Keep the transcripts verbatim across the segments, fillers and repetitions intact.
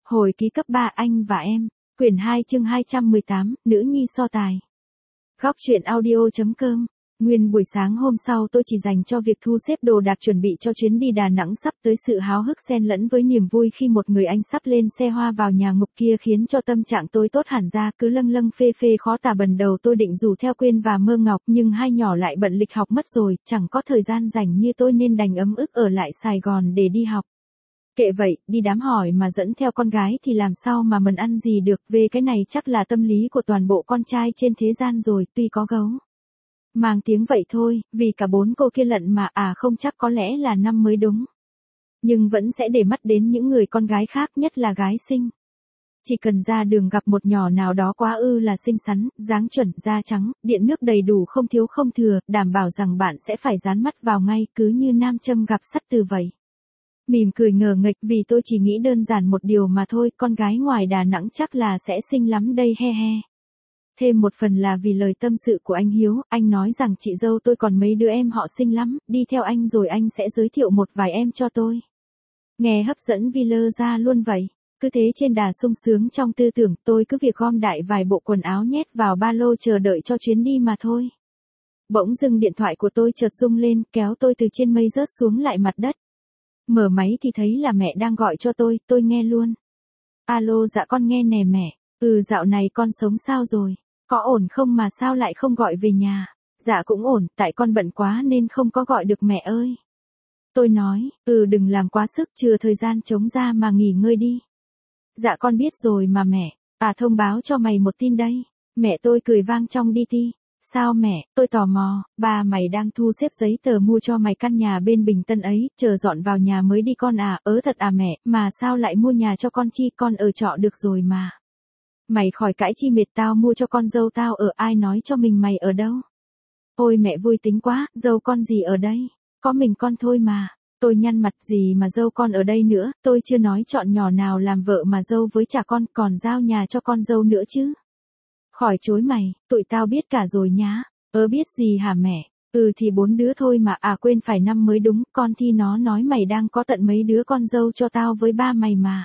Hồi ký cấp ba anh và em. Quyển hai chương hai trăm mười tám, nữ nhi so tài. Góc truyện audio.com. Nguyên buổi sáng hôm sau tôi chỉ dành cho việc thu xếp đồ đạc chuẩn bị cho chuyến đi Đà Nẵng sắp tới, sự háo hức xen lẫn với niềm vui khi một người anh sắp lên xe hoa vào nhà ngục kia khiến cho tâm trạng tôi tốt hẳn ra, cứ lâng lâng phê phê khó tả. Bần đầu tôi định rủ theo Quyên và Mơ Ngọc nhưng hai nhỏ lại bận lịch học mất rồi, chẳng có thời gian rảnh như tôi nên đành ấm ức ở lại Sài Gòn để đi học. Kệ vậy, đi đám hỏi mà dẫn theo con gái thì làm sao mà mần ăn gì được, về cái này chắc là tâm lý của toàn bộ con trai trên thế gian rồi, tuy có gấu mang tiếng vậy thôi, vì cả bốn cô kia lận mà, à không, chắc có lẽ là năm mới đúng. Nhưng vẫn sẽ để mắt đến những người con gái khác, nhất là gái xinh. Chỉ cần ra đường gặp một nhỏ nào đó quá ư là xinh xắn, dáng chuẩn, da trắng, điện nước đầy đủ không thiếu không thừa, đảm bảo rằng bạn sẽ phải dán mắt vào ngay, cứ như nam châm gặp sắt từ vậy. Mỉm cười ngờ nghệch vì tôi chỉ nghĩ đơn giản một điều mà thôi, con gái ngoài Đà Nẵng chắc là sẽ xinh lắm đây, he he. Thêm một phần là vì lời tâm sự của anh Hiếu, anh nói rằng chị dâu tôi còn mấy đứa em họ xinh lắm, đi theo anh rồi anh sẽ giới thiệu một vài em cho tôi. Nghe hấp dẫn vi lơ ra luôn vậy. Cứ thế trên đà sung sướng trong tư tưởng, tôi cứ việc gom đại vài bộ quần áo nhét vào ba lô chờ đợi cho chuyến đi mà thôi. Bỗng dưng điện thoại của tôi chợt rung lên, kéo tôi từ trên mây rớt xuống lại mặt đất. Mở máy thì thấy là mẹ đang gọi cho tôi, tôi nghe luôn. Alo, dạ con nghe nè mẹ. Ừ, dạo này con sống sao rồi? Có ổn không mà sao lại không gọi về nhà? Dạ cũng ổn, tại con bận quá nên không có gọi được mẹ ơi. Tôi nói, ừ đừng làm quá sức, chừa thời gian trống ra mà nghỉ ngơi đi. Dạ con biết rồi mà mẹ, à thông báo cho mày một tin đây. Mẹ tôi cười vang trong đi ti. Sao mẹ, tôi tò mò, ba mày đang thu xếp giấy tờ mua cho mày căn nhà bên Bình Tân ấy, chờ dọn vào nhà mới đi con à, ớ thật à mẹ, mà sao lại mua nhà cho con chi, con ở trọ được rồi mà. Mày khỏi cãi chi mệt, tao mua cho con dâu tao ở, ai nói cho mình mày ở đâu. Ôi mẹ vui tính quá, dâu con gì ở đây, có mình con thôi mà. Tôi nhăn mặt, gì mà dâu con ở đây nữa, tôi chưa nói chọn nhỏ nào làm vợ mà dâu với chả con, còn giao nhà cho con dâu nữa chứ. Khỏi chối mày, tụi tao biết cả rồi nhá. Ớ biết gì hả mẹ? Ừ thì bốn đứa thôi mà, à quên phải năm mới đúng, con Thi nó nói mày đang có tận mấy đứa con dâu cho tao với ba mày mà.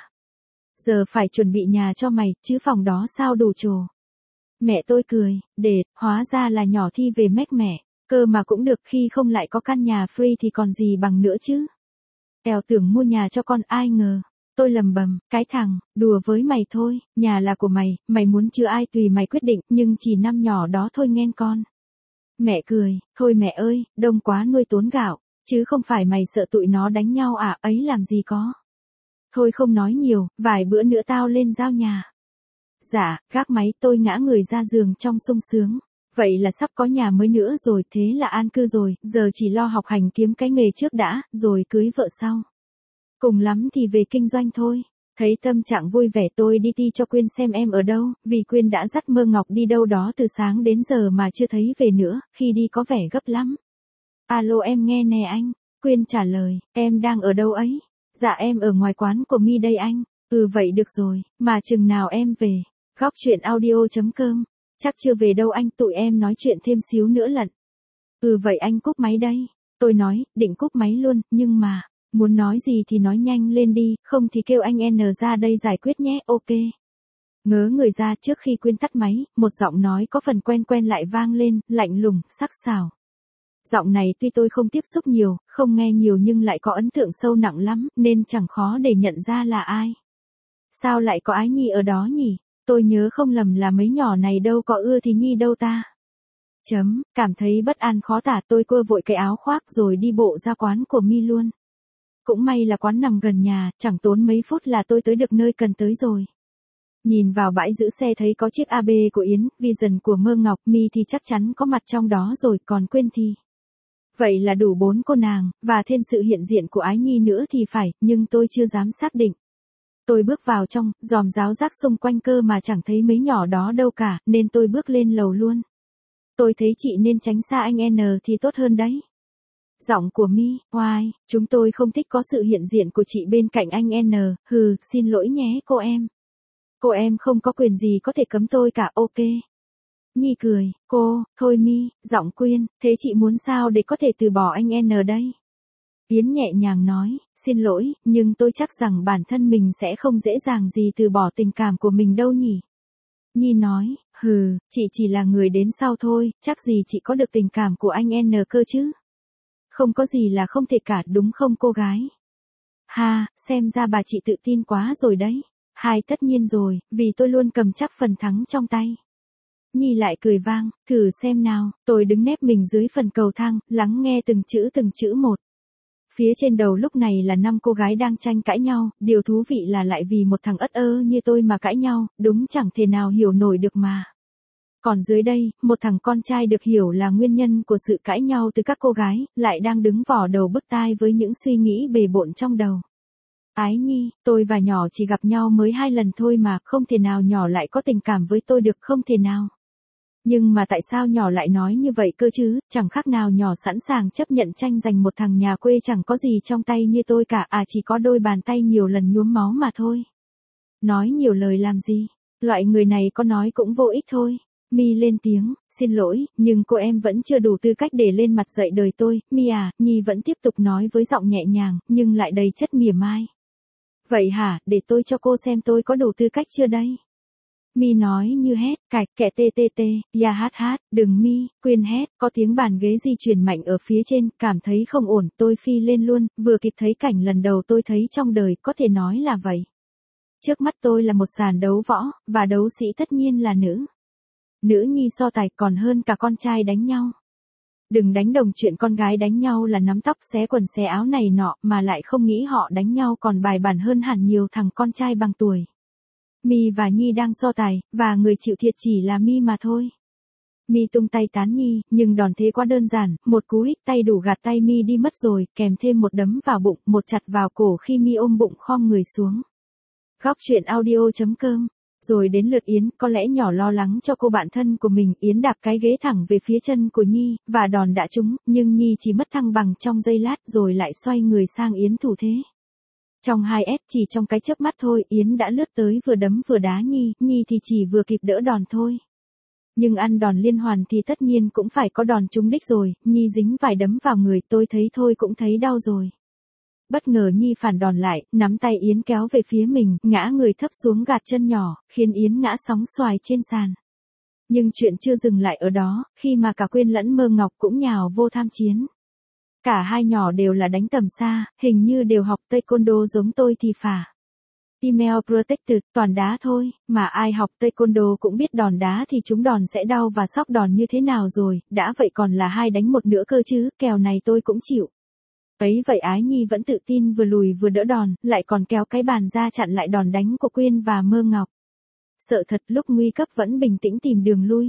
Giờ phải chuẩn bị nhà cho mày, chứ phòng đó sao đủ trồ. Mẹ tôi cười, để, hóa ra là nhỏ Thi về mách mẹ, cơ mà cũng được, khi không lại có căn nhà free thì còn gì bằng nữa chứ. Eo tưởng mua nhà cho con, ai ngờ. Tôi lầm bầm, cái thằng, đùa với mày thôi, nhà là của mày, mày muốn chưa ai tùy mày quyết định, nhưng chỉ năm nhỏ đó thôi nghen con. Mẹ cười, thôi mẹ ơi, đông quá nuôi tốn gạo, chứ không phải mày sợ tụi nó đánh nhau à, ấy làm gì có. Thôi không nói nhiều, vài bữa nữa tao lên giao nhà. Dạ, gác máy, tôi ngã người ra giường trong sung sướng. Vậy là sắp có nhà mới nữa rồi, thế là an cư rồi, giờ chỉ lo học hành kiếm cái nghề trước đã, rồi cưới vợ sau. Cùng lắm thì về kinh doanh thôi. Thấy tâm trạng vui vẻ tôi đi ti cho Quyên xem em ở đâu, vì Quyên đã dắt Mơ Ngọc đi đâu đó từ sáng đến giờ mà chưa thấy về nữa, khi đi có vẻ gấp lắm. Alo em nghe nè anh. Quyên trả lời, em đang ở đâu ấy? Dạ em ở ngoài quán của Mi đây anh. Ừ vậy được rồi, mà chừng nào em về? Góc truyện audio.com. Chắc chưa về đâu anh, tụi em nói chuyện thêm xíu nữa lận. Ừ vậy anh cúp máy đây. Tôi nói, định cúp máy luôn, nhưng mà, muốn nói gì thì nói nhanh lên đi, không thì kêu anh N ra đây giải quyết nhé, ok. Ngớ người ra trước khi Quyên tắt máy, một giọng nói có phần quen quen lại vang lên, lạnh lùng, sắc sảo. Giọng này tuy tôi không tiếp xúc nhiều, không nghe nhiều nhưng lại có ấn tượng sâu nặng lắm, nên chẳng khó để nhận ra là ai. Sao lại có Ái Nhi ở đó nhỉ? Tôi nhớ không lầm là mấy nhỏ này đâu có ưa thì Nhi đâu ta. Chấm, cảm thấy bất an khó tả, tôi quơ vội cái áo khoác rồi đi bộ ra quán của Mi luôn. Cũng may là quán nằm gần nhà, chẳng tốn mấy phút là tôi tới được nơi cần tới rồi. Nhìn vào bãi giữ xe thấy có chiếc a bê của Yến, Vision của Mơ Ngọc, Mi thì chắc chắn có mặt trong đó rồi, còn Quyên thì. Vậy là đủ bốn cô nàng, và thêm sự hiện diện của Ái Nhi nữa thì phải, nhưng tôi chưa dám xác định. Tôi bước vào trong, dòm giáo giác xung quanh cơ mà chẳng thấy mấy nhỏ đó đâu cả, nên tôi bước lên lầu luôn. Tôi thấy chị nên tránh xa anh N thì tốt hơn đấy. Giọng của Mi, oai, chúng tôi không thích có sự hiện diện của chị bên cạnh anh N, hừ, xin lỗi nhé cô em. Cô em không có quyền gì có thể cấm tôi cả, ok. Nhi cười, cô, thôi Mi, giọng Quyên, thế chị muốn sao để có thể từ bỏ anh N đây? Yến nhẹ nhàng nói, xin lỗi, nhưng tôi chắc rằng bản thân mình sẽ không dễ dàng gì từ bỏ tình cảm của mình đâu nhỉ. Nhi nói, hừ, chị chỉ là người đến sau thôi, chắc gì chị có được tình cảm của anh N cơ chứ. Không có gì là không thể cả đúng không cô gái. Ha, xem ra bà chị tự tin quá rồi đấy. Hai tất nhiên rồi, vì tôi luôn cầm chắc phần thắng trong tay. Nhi lại cười vang, thử xem nào, tôi đứng nép mình dưới phần cầu thang, lắng nghe từng chữ từng chữ một. Phía trên đầu lúc này là năm cô gái đang tranh cãi nhau, điều thú vị là lại vì một thằng ất ơ như tôi mà cãi nhau, đúng chẳng thể nào hiểu nổi được mà. Còn dưới đây, một thằng con trai được hiểu là nguyên nhân của sự cãi nhau từ các cô gái, lại đang đứng vò đầu bứt tai với những suy nghĩ bề bộn trong đầu. Ái Nhi, tôi và nhỏ chỉ gặp nhau mới hai lần thôi mà, không thể nào nhỏ lại có tình cảm với tôi được, không thể nào. Nhưng mà tại sao nhỏ lại nói như vậy cơ chứ, chẳng khác nào nhỏ sẵn sàng chấp nhận tranh giành một thằng nhà quê chẳng có gì trong tay như tôi cả, à chỉ có đôi bàn tay nhiều lần nhuốm máu mà thôi. Nói nhiều lời làm gì, loại người này có nói cũng vô ích thôi. Mi lên tiếng, xin lỗi, nhưng cô em vẫn chưa đủ tư cách để lên mặt dạy đời tôi, Mi à, Nhi vẫn tiếp tục nói với giọng nhẹ nhàng, nhưng lại đầy chất mỉa mai. Vậy hả, để tôi cho cô xem tôi có đủ tư cách chưa đây? Mi nói như hét, cạch, kẻ tê tê tê, ya hát hát, đừng Mi, Quyên hét, có tiếng bàn ghế di chuyển mạnh ở phía trên, cảm thấy không ổn, tôi phi lên luôn, vừa kịp thấy cảnh lần đầu tôi thấy trong đời, có thể nói là vậy. Trước mắt tôi là một sàn đấu võ, và đấu sĩ tất nhiên là nữ. Nữ nhi so tài còn hơn cả con trai đánh nhau. Đừng đánh đồng chuyện con gái đánh nhau là nắm tóc xé quần xé áo này nọ, mà lại không nghĩ họ đánh nhau còn bài bản hơn hẳn nhiều thằng con trai bằng tuổi. Mi và Nhi đang so tài, và người chịu thiệt chỉ là Mi mà thôi. Mi tung tay tán Nhi, nhưng đòn thế quá đơn giản, một cú hích tay đủ gạt tay Mi đi mất rồi, kèm thêm một đấm vào bụng, một chặt vào cổ khi Mi ôm bụng khom người xuống. Góc truyện audio chấm com. Rồi đến lượt Yến, có lẽ nhỏ lo lắng cho cô bạn thân của mình, Yến đạp cái ghế thẳng về phía chân của Nhi, và đòn đã trúng, nhưng Nhi chỉ mất thăng bằng trong giây lát rồi lại xoay người sang Yến thủ thế. Trong hai S chỉ trong cái chớp mắt thôi, Yến đã lướt tới vừa đấm vừa đá Nhi, Nhi thì chỉ vừa kịp đỡ đòn thôi. Nhưng ăn đòn liên hoàn thì tất nhiên cũng phải có đòn trúng đích rồi, Nhi dính vài đấm vào người, tôi thấy thôi cũng thấy đau rồi. Bất ngờ Nhi phản đòn lại, nắm tay Yến kéo về phía mình, ngã người thấp xuống gạt chân nhỏ, khiến Yến ngã sóng xoài trên sàn. Nhưng chuyện chưa dừng lại ở đó, khi mà cả Quyên lẫn Mơ Ngọc cũng nhào vô tham chiến. Cả hai nhỏ đều là đánh tầm xa, hình như đều học taekwondo giống tôi thì phải. Email protected, toàn đá thôi, mà ai học taekwondo cũng biết đòn đá thì chúng đòn sẽ đau và sóc đòn như thế nào rồi, đã vậy còn là hai đánh một nữa cơ chứ, kèo này tôi cũng chịu. Ấy vậy Ái Nhi vẫn tự tin vừa lùi vừa đỡ đòn, lại còn kéo cái bàn ra chặn lại đòn đánh của Quyên và Mơ Ngọc. Sợ thật lúc nguy cấp vẫn bình tĩnh tìm đường lui.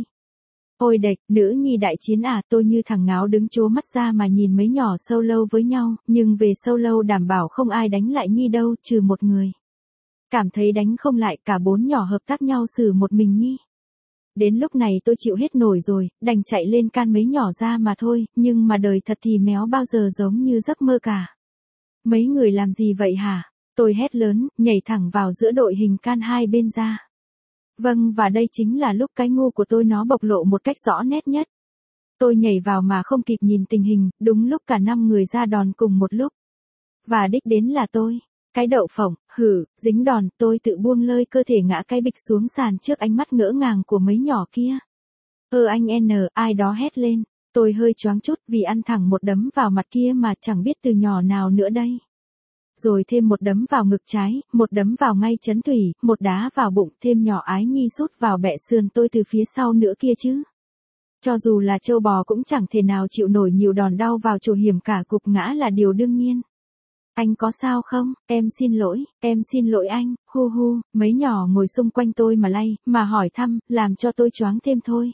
Ôi đệch, nữ nhi đại chiến à, tôi như thằng ngáo đứng trố mắt ra mà nhìn mấy nhỏ solo với nhau, nhưng về solo đảm bảo không ai đánh lại Nhi đâu, trừ một người. Cảm thấy đánh không lại, cả bốn nhỏ hợp tác nhau xử một mình Nhi. Đến lúc này tôi chịu hết nổi rồi, đành chạy lên can mấy nhỏ ra mà thôi, nhưng mà đời thật thì méo bao giờ giống như giấc mơ cả. Mấy người làm gì vậy hả? Tôi hét lớn, nhảy thẳng vào giữa đội hình can hai bên ra. Vâng, và đây chính là lúc cái ngu của tôi nó bộc lộ một cách rõ nét nhất. Tôi nhảy vào mà không kịp nhìn tình hình, đúng lúc cả năm người ra đòn cùng một lúc. Và đích đến là tôi. Cái đậu phộng, hử, dính đòn, tôi tự buông lơi cơ thể ngã cái bịch xuống sàn trước ánh mắt ngỡ ngàng của mấy nhỏ kia. Ơ anh N, ai đó hét lên. Tôi hơi choáng chút vì ăn thẳng một đấm vào mặt kia mà chẳng biết từ nhỏ nào nữa đây. Rồi thêm một đấm vào ngực trái, một đấm vào ngay chấn thủy, một đá vào bụng, thêm nhỏ Ái Nhi sút vào bẹ sườn tôi từ phía sau nữa kia chứ. Cho dù là trâu bò cũng chẳng thể nào chịu nổi nhiều đòn đau vào chỗ hiểm cả, gục ngã là điều đương nhiên. Anh có sao không? Em xin lỗi, em xin lỗi anh, hu hu, mấy nhỏ ngồi xung quanh tôi mà lay, mà hỏi thăm, làm cho tôi choáng thêm thôi.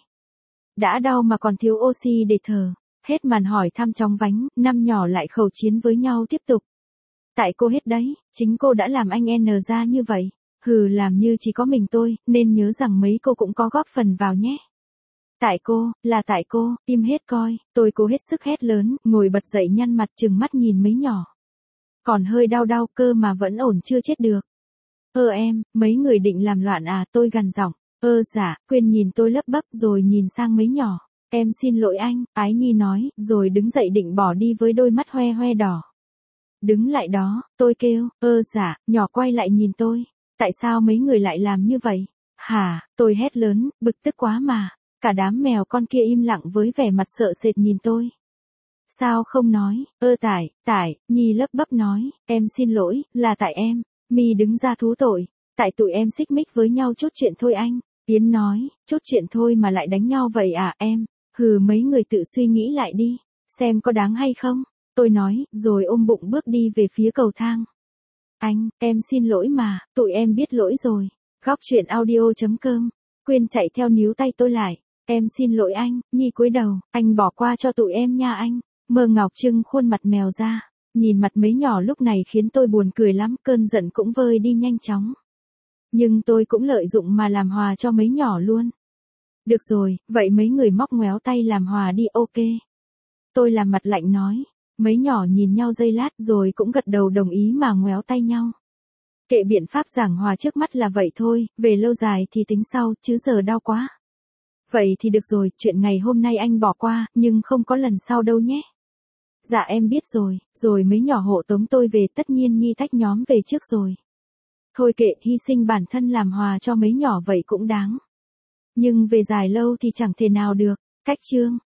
Đã đau mà còn thiếu oxy để thở. Hết màn hỏi thăm chóng vánh, năm nhỏ lại khẩu chiến với nhau tiếp tục. Tại cô hết đấy, chính cô đã làm anh N ra như vậy. Hừ, làm như chỉ có mình tôi, nên nhớ rằng mấy cô cũng có góp phần vào nhé. Tại cô, là tại cô, im hết coi, tôi cố hết sức hét lớn, ngồi bật dậy nhăn mặt trừng mắt nhìn mấy nhỏ. Còn hơi đau đau cơ mà vẫn ổn chưa chết được. Ơ em, mấy người định làm loạn à, tôi gằn giọng. Ơ dạ, Quyên nhìn tôi lấp bấp rồi nhìn sang mấy nhỏ. Em xin lỗi anh, Ái Nhi nói, rồi đứng dậy định bỏ đi với đôi mắt hoe hoe đỏ. Đứng lại đó, tôi kêu, ơ dạ, nhỏ quay lại nhìn tôi. Tại sao mấy người lại làm như vậy? Hả, tôi hét lớn, bực tức quá mà. Cả đám mèo con kia im lặng với vẻ mặt sợ sệt nhìn tôi. Sao không nói, ơ tải, tải, Nhi lấp bấp nói, em xin lỗi, là tại em. Mi đứng ra thú tội, tại tụi em xích mích với nhau chút chuyện thôi anh. Yến nói, chút chuyện thôi mà lại đánh nhau vậy à em? Hừ, mấy người tự suy nghĩ lại đi, xem có đáng hay không. Tôi nói, rồi ôm bụng bước đi về phía cầu thang. Anh, em xin lỗi mà, tụi em biết lỗi rồi. Góc chuyện audio.com. Quyên chạy theo níu tay tôi lại. Em xin lỗi anh, Nhi cúi đầu, anh bỏ qua cho tụi em nha anh. Mơ Ngọc trưng khuôn mặt mèo ra. Nhìn mặt mấy nhỏ lúc này khiến tôi buồn cười lắm, cơn giận cũng vơi đi nhanh chóng. Nhưng tôi cũng lợi dụng mà làm hòa cho mấy nhỏ luôn. Được rồi, vậy mấy người móc ngoéo tay làm hòa đi, ok. Tôi làm mặt lạnh nói. Mấy nhỏ nhìn nhau giây lát rồi cũng gật đầu đồng ý mà ngoéo tay nhau. Kệ biện pháp giảng hòa trước mắt là vậy thôi, về lâu dài thì tính sau, chứ giờ đau quá. Vậy thì được rồi, chuyện ngày hôm nay anh bỏ qua, nhưng không có lần sau đâu nhé. Dạ em biết rồi, rồi mấy nhỏ hộ tống tôi về, tất nhiên Nhi tách nhóm về trước rồi. Thôi kệ, hy sinh bản thân làm hòa cho mấy nhỏ vậy cũng đáng. Nhưng về dài lâu thì chẳng thể nào được. Cách chương.